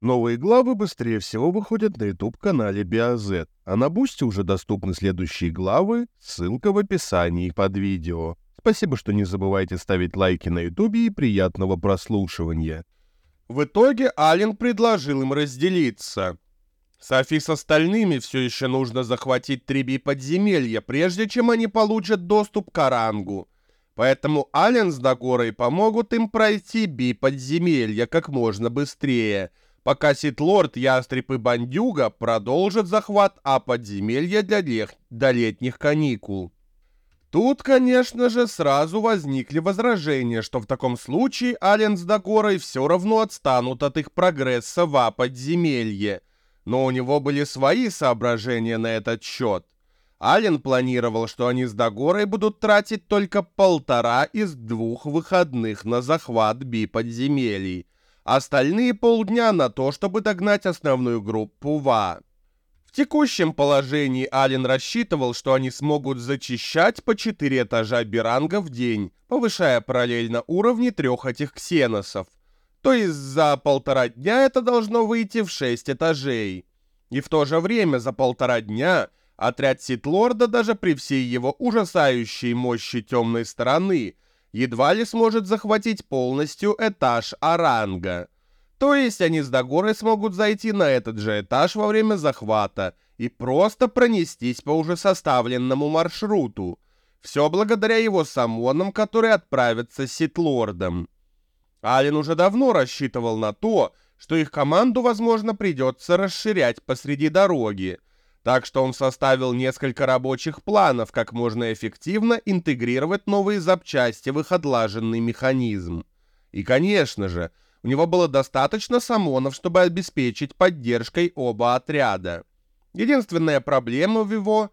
Новые главы быстрее всего выходят на YouTube-канале BioZ, а на Бусти уже доступны следующие главы, ссылка в описании под видео. Спасибо, что не забывайте ставить лайки на YouTube и приятного прослушивания. В итоге Ален предложил им разделиться. Софи с остальными все еще нужно захватить 3 подземелья, прежде чем они получат доступ к Орангу. Поэтому Ален с Дагорой помогут им пройти подземелья как можно быстрее, пока Сит-Лорд, Ястреб и Бандюга продолжат захват подземелья до летних каникул. Тут, конечно же, сразу возникли возражения, что в таком случае Ален с Дагорой все равно отстанут от их прогресса в подземелье. Но у него были свои соображения на этот счет. Ален планировал, что они с Дагорой будут тратить только 1,5 из 2 выходных на захват подземелий. Остальные полдня на то, чтобы догнать основную группу ВА. В текущем положении Ален рассчитывал, что они смогут зачищать по 4 этажа Биранга в день, повышая параллельно уровни 3 этих ксеносов. То есть за 1,5 дня это должно выйти в 6 этажей. И в то же время за 1,5 дня отряд Сит-Лорда, даже при всей его ужасающей мощи темной стороны, едва ли сможет захватить полностью этаж Оранга. То есть они с Дагорой смогут зайти на этот же этаж во время захвата и просто пронестись по уже составленному маршруту. Все благодаря его самонам, которые отправятся с Сит-Лордом. Ален уже давно рассчитывал на то, что их команду, возможно, придется расширять посреди дороги. Так что он составил несколько рабочих планов, как можно эффективно интегрировать новые запчасти в их отлаженный механизм. И, конечно же, у него было достаточно самонов, чтобы обеспечить поддержкой оба отряда. Единственная проблема в его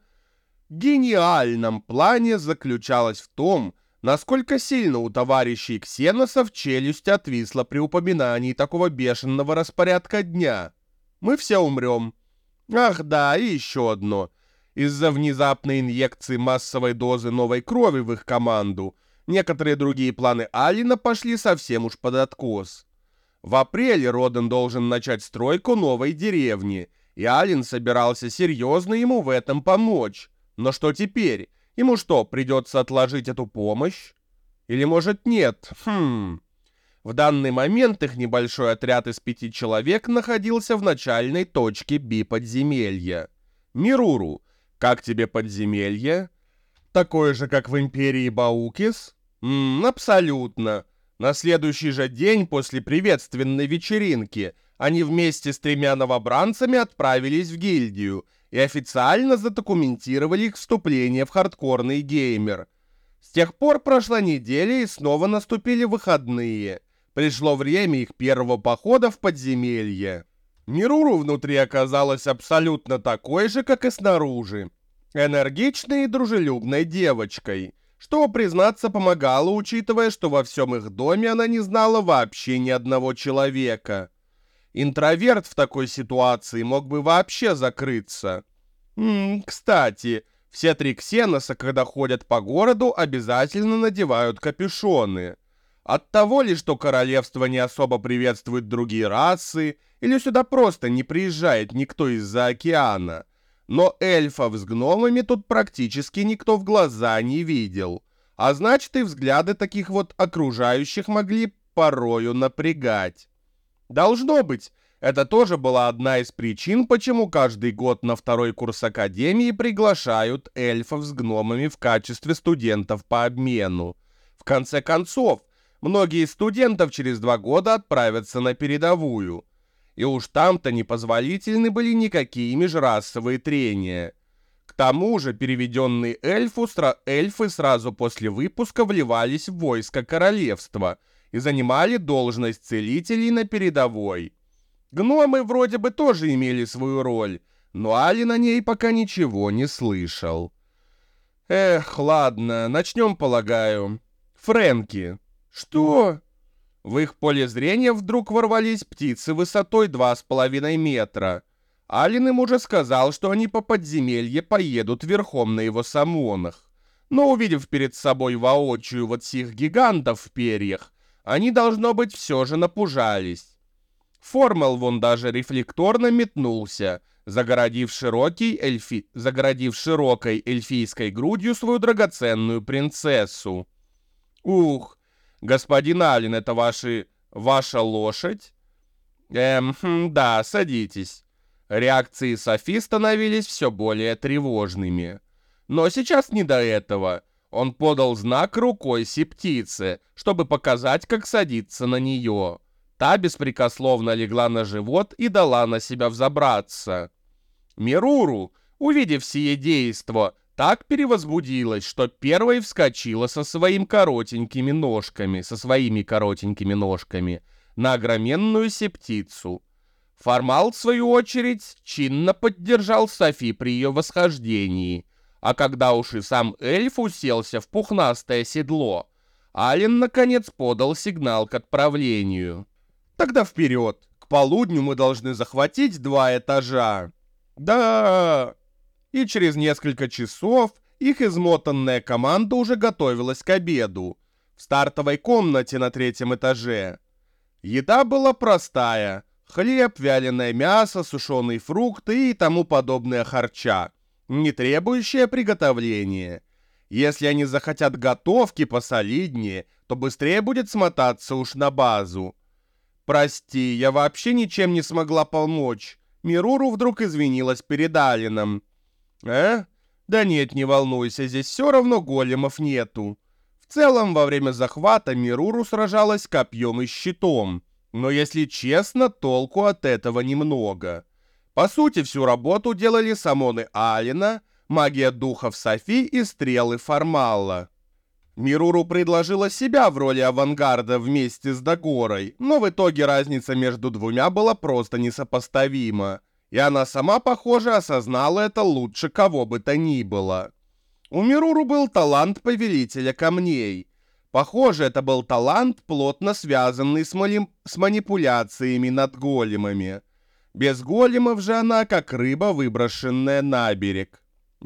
гениальном плане заключалась в том, насколько сильно у товарищей ксеносов челюсть отвисла при упоминании такого бешеного распорядка дня. Мы все умрем. Ах да, и еще одно. Из-за внезапной инъекции массовой дозы новой крови в их команду, некоторые другие планы Алина пошли совсем уж под откос. В апреле Роден должен начать стройку новой деревни, и Алин собирался серьезно ему в этом помочь. Но что теперь? Ему что, придется отложить эту помощь? Или может нет? В данный момент их небольшой отряд из 5 человек находился в начальной точке подземелья. Мируру, как тебе подземелье? Такое же, как в Империи Баукис? Абсолютно. На следующий же день после приветственной вечеринки они вместе с 3 новобранцами отправились в гильдию и официально задокументировали их вступление в хардкорный геймер. С тех пор прошла неделя и снова наступили выходные. Пришло время их первого похода в подземелье. Мируру внутри оказалась абсолютно такой же, как и снаружи. Энергичной и дружелюбной девочкой, что, признаться, помогало, учитывая, что во всем их доме она не знала вообще ни одного человека. Интроверт в такой ситуации мог бы вообще закрыться. Кстати, все 3 ксеноса, когда ходят по городу, обязательно надевают капюшоны. От того ли, что королевство не особо приветствует другие расы, или сюда просто не приезжает никто из-за океана. Но эльфов с гномами тут практически никто в глаза не видел. А значит, и взгляды таких вот окружающих могли порою напрягать. Должно быть, это тоже была одна из причин, почему каждый год на 2-й курс Академии приглашают эльфов с гномами в качестве студентов по обмену. В конце концов, многие из студентов через 2 года отправятся на передовую. И уж там-то непозволительны были никакие межрасовые трения. К тому же переведенные эльфы сразу после выпуска вливались в войско королевства и занимали должность целителей на передовой. Гномы вроде бы тоже имели свою роль, но Ален о ней пока ничего не слышал. Ладно, начнем, полагаю. Фрэнки. Что? В их поле зрения вдруг ворвались птицы высотой 2,5 метра. Ален им уже сказал, что они по подземелье поедут верхом на его самонах. Но увидев перед собой воочию вот сих гигантов в перьях, они, должно быть, все же напужались. Формал вон даже рефлекторно метнулся, загородив широкой эльфийской грудью свою драгоценную принцессу. «Ух, господин Аллен, это ваша лошадь?» Да, садитесь». Реакции Софи становились все более тревожными. Но сейчас не до этого. Он подал знак рукой септице, чтобы показать, как садиться на нее. Та беспрекословно легла на живот и дала на себя взобраться. Мируру, увидев сие действо, так перевозбудилась, что первой вскочила со своими коротенькими ножками на огроменную септицу. Формал, в свою очередь, чинно поддержал Софи при ее восхождении, а когда уж и сам эльф уселся в пухнастое седло, Ален наконец подал сигнал к отправлению. «Тогда вперед! К полудню мы должны захватить 2 этажа!» «Да!» И через несколько часов их измотанная команда уже готовилась к обеду в стартовой комнате на 3-м этаже. Еда была простая: хлеб, вяленое мясо, сушеные фрукты и тому подобное харча, не требующее приготовления. Если они захотят готовки посолиднее, то быстрее будет смотаться уж на базу. «Прости, я вообще ничем не смогла помочь». Мируру вдруг извинилась перед Алленом. Да нет, не волнуйся, здесь все равно големов нету». В целом, во время захвата Мируру сражалась копьем и щитом, но, если честно, толку от этого немного. По сути, всю работу делали самоны Аллена, магия духов Софи и стрелы Формала. Мируру предложила себя в роли авангарда вместе с Дагорой, но в итоге разница между двумя была просто несопоставима, и она сама, похоже, осознала это лучше кого бы то ни было. У Мируру был талант повелителя камней. Похоже, это был талант, плотно связанный с манипуляциями над големами. Без големов же она как рыба, выброшенная на берег.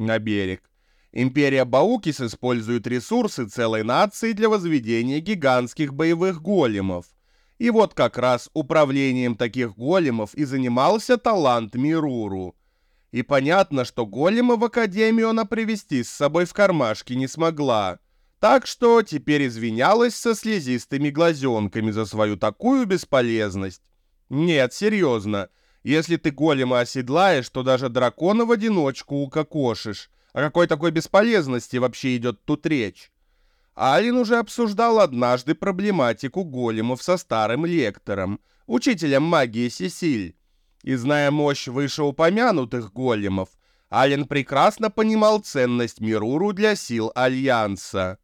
Империя Баукис использует ресурсы целой нации для возведения гигантских боевых големов. И вот как раз управлением таких големов и занимался талант Мируру. И понятно, что голема в Академию она привезти с собой в кармашке не смогла. Так что теперь извинялась со слезистыми глазенками за свою такую бесполезность. Нет, серьезно, если ты голема оседлаешь, то даже дракона в одиночку укокошишь. О какой такой бесполезности вообще идет тут речь? Ален уже обсуждал однажды проблематику големов со старым лектором, учителем магии Сесиль. И зная мощь вышеупомянутых големов, Ален прекрасно понимал ценность Мируру для сил Альянса.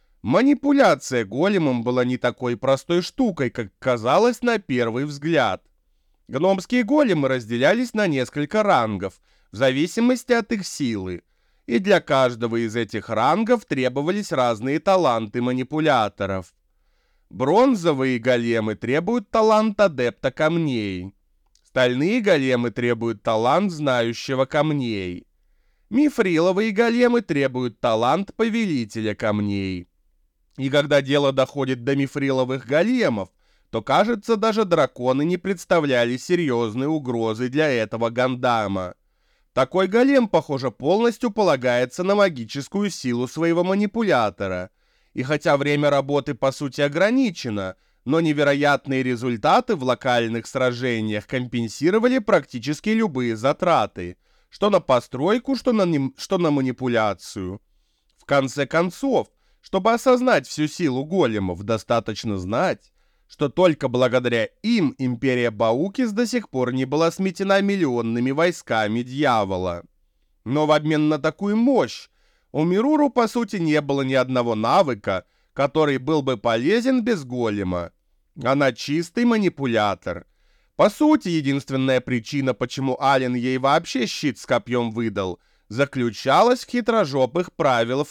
Манипуляция големом была не такой простой штукой, как казалось на первый взгляд. Гномские големы разделялись на несколько рангов, в зависимости от их силы, и для каждого из этих рангов требовались разные таланты манипуляторов. Бронзовые големы требуют талант адепта камней. Стальные големы требуют талант знающего камней. Мифриловые големы требуют талант повелителя камней. И когда дело доходит до мифриловых големов, то, кажется, даже драконы не представляли серьезной угрозы для этого гандама. Такой голем, похоже, полностью полагается на магическую силу своего манипулятора. И хотя время работы по сути ограничено, но невероятные результаты в локальных сражениях компенсировали практически любые затраты, что на постройку, что на манипуляцию. В конце концов, чтобы осознать всю силу големов, достаточно знать, что только благодаря им империя Баукис до сих пор не была сметена миллионными войсками дьявола. Но в обмен на такую мощь у Мируру, по сути, не было ни одного навыка, который был бы полезен без голема. Она чистый манипулятор. По сути, единственная причина, почему Ален ей вообще щит с копьем выдал, заключалась в хитрожопых правилах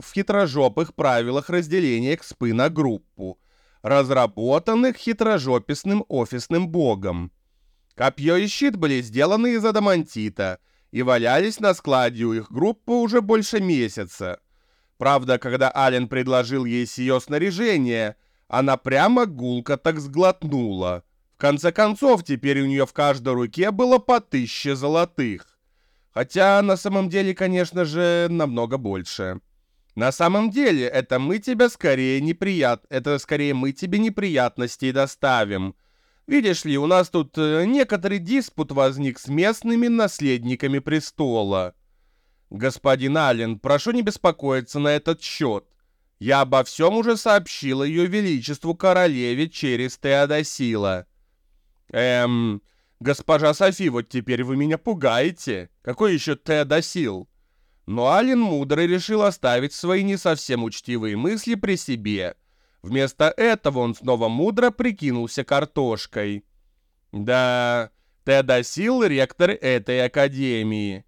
разделения экспы на группу, разработанных хитрожописным офисным богом. Копье и щит были сделаны из адамантита и валялись на складе у их группы уже больше месяца. Правда, когда Ален предложил ей сие снаряжение, она прямо гулко так сглотнула. В конце концов, теперь у нее в каждой руке было по 1000 золотых. Хотя на самом деле, конечно же, намного больше. На самом деле, это мы тебе скорее неприятностей доставим. Видишь ли, у нас тут некоторый диспут возник с местными наследниками престола. Господин Аллен, прошу не беспокоиться на этот счет. Я обо всем уже сообщила ее величеству королеве через Теодосила. Госпожа Софи, вот теперь вы меня пугаете. Какой еще Теодосил? Но Аллен мудрый решил оставить свои не совсем учтивые мысли при себе. Вместо этого он снова мудро прикинулся картошкой. Да, Теодосил — ректор этой академии.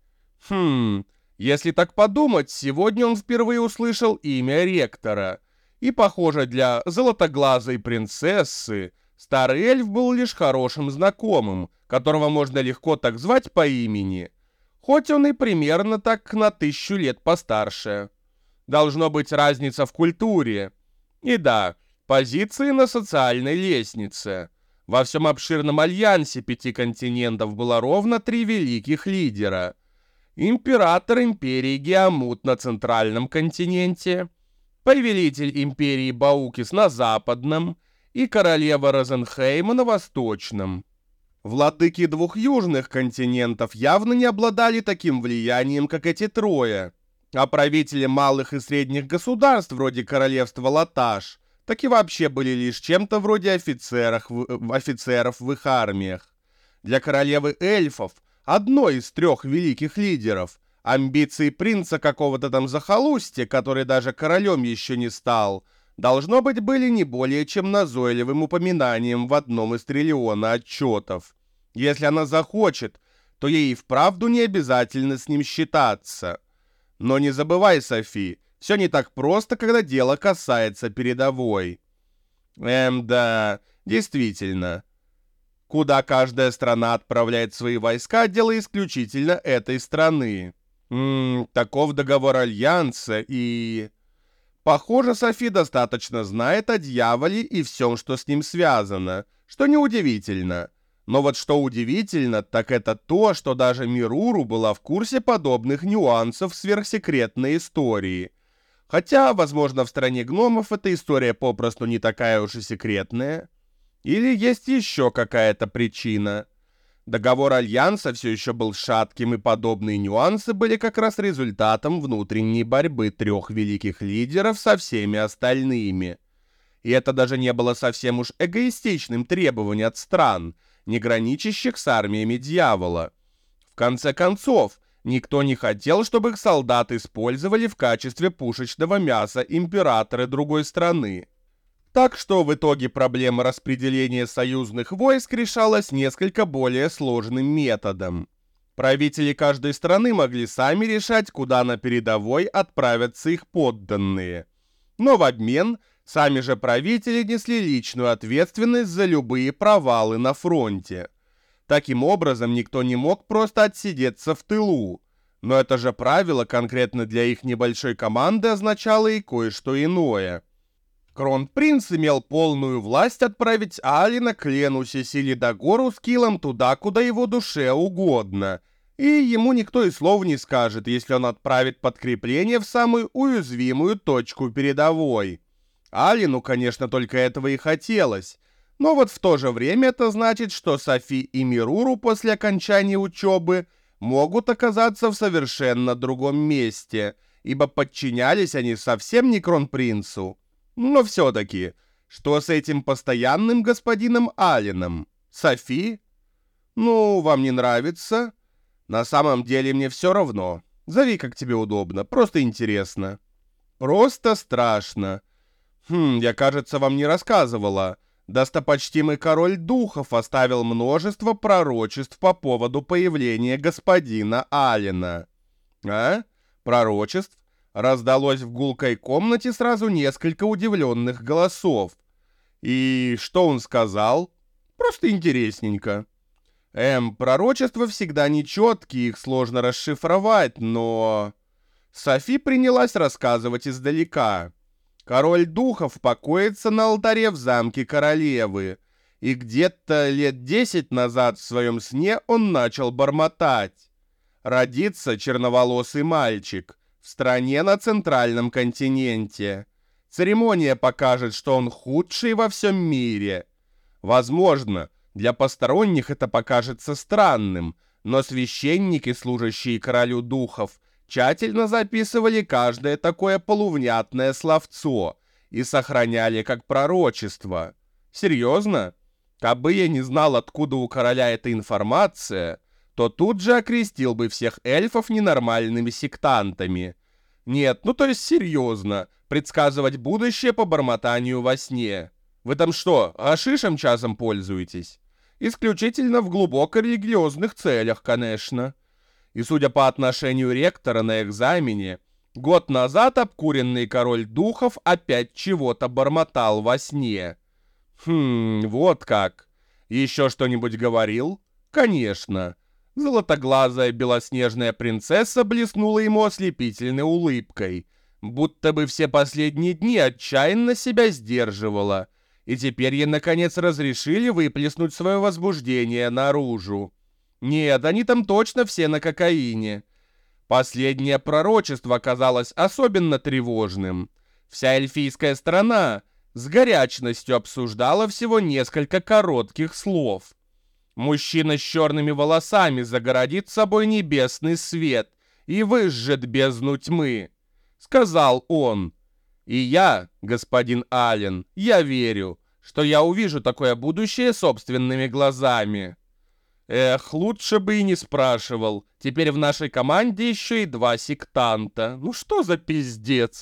Если так подумать, сегодня он впервые услышал имя ректора. И, похоже, для золотоглазой принцессы старый эльф был лишь хорошим знакомым, которого можно легко так звать по имени. Хоть он и примерно так на 1000 лет постарше. Должно быть разница в культуре. И да, позиции на социальной лестнице. Во всем обширном альянсе 5 континентов было ровно 3 великих лидера. Император империи Геамут на центральном континенте, повелитель империи Баукис на западном и королева Розенхейма на восточном. Владыки 2 южных континентов явно не обладали таким влиянием, как эти трое, а правители малых и средних государств, вроде королевства Латаш, так и вообще были лишь чем-то вроде офицеров в их армиях. Для королевы эльфов, одной из 3 великих лидеров, амбиции принца какого-то там захолустья, который даже королем еще не стал, должно быть, были не более чем назойливым упоминанием в одном из триллиона отчетов. Если она захочет, то ей и вправду не обязательно с ним считаться. Но не забывай, Софи, все не так просто, когда дело касается передовой. Да, действительно. Куда каждая страна отправляет свои войска, дело исключительно этой страны. Таков договор Альянса и... Похоже, Софи достаточно знает о дьяволе и всем, что с ним связано, что неудивительно. Но вот что удивительно, так это то, что даже Мируру была в курсе подобных нюансов сверхсекретной истории. Хотя, возможно, в стране гномов эта история попросту не такая уж и секретная. Или есть еще какая-то причина. Договор Альянса все еще был шатким, и подобные нюансы были как раз результатом внутренней борьбы 3 великих лидеров со всеми остальными. И это даже не было совсем уж эгоистичным требованием от стран, не граничащих с армиями дьявола. В конце концов, никто не хотел, чтобы их солдат использовали в качестве пушечного мяса императоры другой страны. Так что в итоге проблема распределения союзных войск решалась несколько более сложным методом. Правители каждой страны могли сами решать, куда на передовой отправятся их подданные. Но в обмен сами же правители несли личную ответственность за любые провалы на фронте. Таким образом, никто не мог просто отсидеться в тылу. Но это же правило конкретно для их небольшой команды означало и кое-что иное. Кронпринц имел полную власть отправить Алина, Кленусе, Селидогору с Килом туда, куда его душе угодно. И ему никто и слова не скажет, если он отправит подкрепление в самую уязвимую точку передовой. Алину, конечно, только этого и хотелось. Но вот в то же время это значит, что Софи и Мируру после окончания учебы могут оказаться в совершенно другом месте, ибо подчинялись они совсем не Кронпринцу. Но все-таки, что с этим постоянным господином Алленом? Софи? Ну, вам не нравится? На самом деле мне все равно. Зови, как тебе удобно, просто интересно. Просто страшно. Я, кажется, вам не рассказывала. Достопочтимый король духов оставил множество пророчеств по поводу появления господина Аллена. А? Пророчеств? Раздалось в гулкой комнате сразу несколько удивленных голосов. И что он сказал? Просто интересненько. Пророчества всегда нечеткие, их сложно расшифровать, но... Софи принялась рассказывать издалека. Король духов покоится на алтаре в замке королевы. И где-то лет 10 назад в своем сне он начал бормотать. Родится черноволосый мальчик в стране на центральном континенте. Церемония покажет, что он худший во всем мире. Возможно, для посторонних это покажется странным, но священники, служащие королю духов, тщательно записывали каждое такое полувнятное словцо и сохраняли как пророчество. Серьезно? Кабы я не знал, откуда у короля эта информация, то тут же окрестил бы всех эльфов ненормальными сектантами. Нет, ну то есть серьезно, предсказывать будущее по бормотанию во сне. Вы там что, гашишем часом пользуетесь? Исключительно в глубоко религиозных целях, конечно. И судя по отношению ректора на экзамене, год назад обкуренный король духов опять чего-то бормотал во сне. Вот как. Еще что-нибудь говорил? Конечно. Золотоглазая белоснежная принцесса блеснула ему ослепительной улыбкой, будто бы все последние дни отчаянно себя сдерживала, и теперь ей наконец разрешили выплеснуть свое возбуждение наружу. Нет, они там точно все на кокаине. Последнее пророчество оказалось особенно тревожным. Вся эльфийская страна с горячностью обсуждала всего несколько коротких слов. Мужчина с черными волосами загородит собой небесный свет и выжжет бездну тьмы, сказал он. И я, господин Аллен, я верю, что я увижу такое будущее собственными глазами. Эх, лучше бы и не спрашивал. Теперь в нашей команде еще и 2 сектанта. Ну что за пиздец?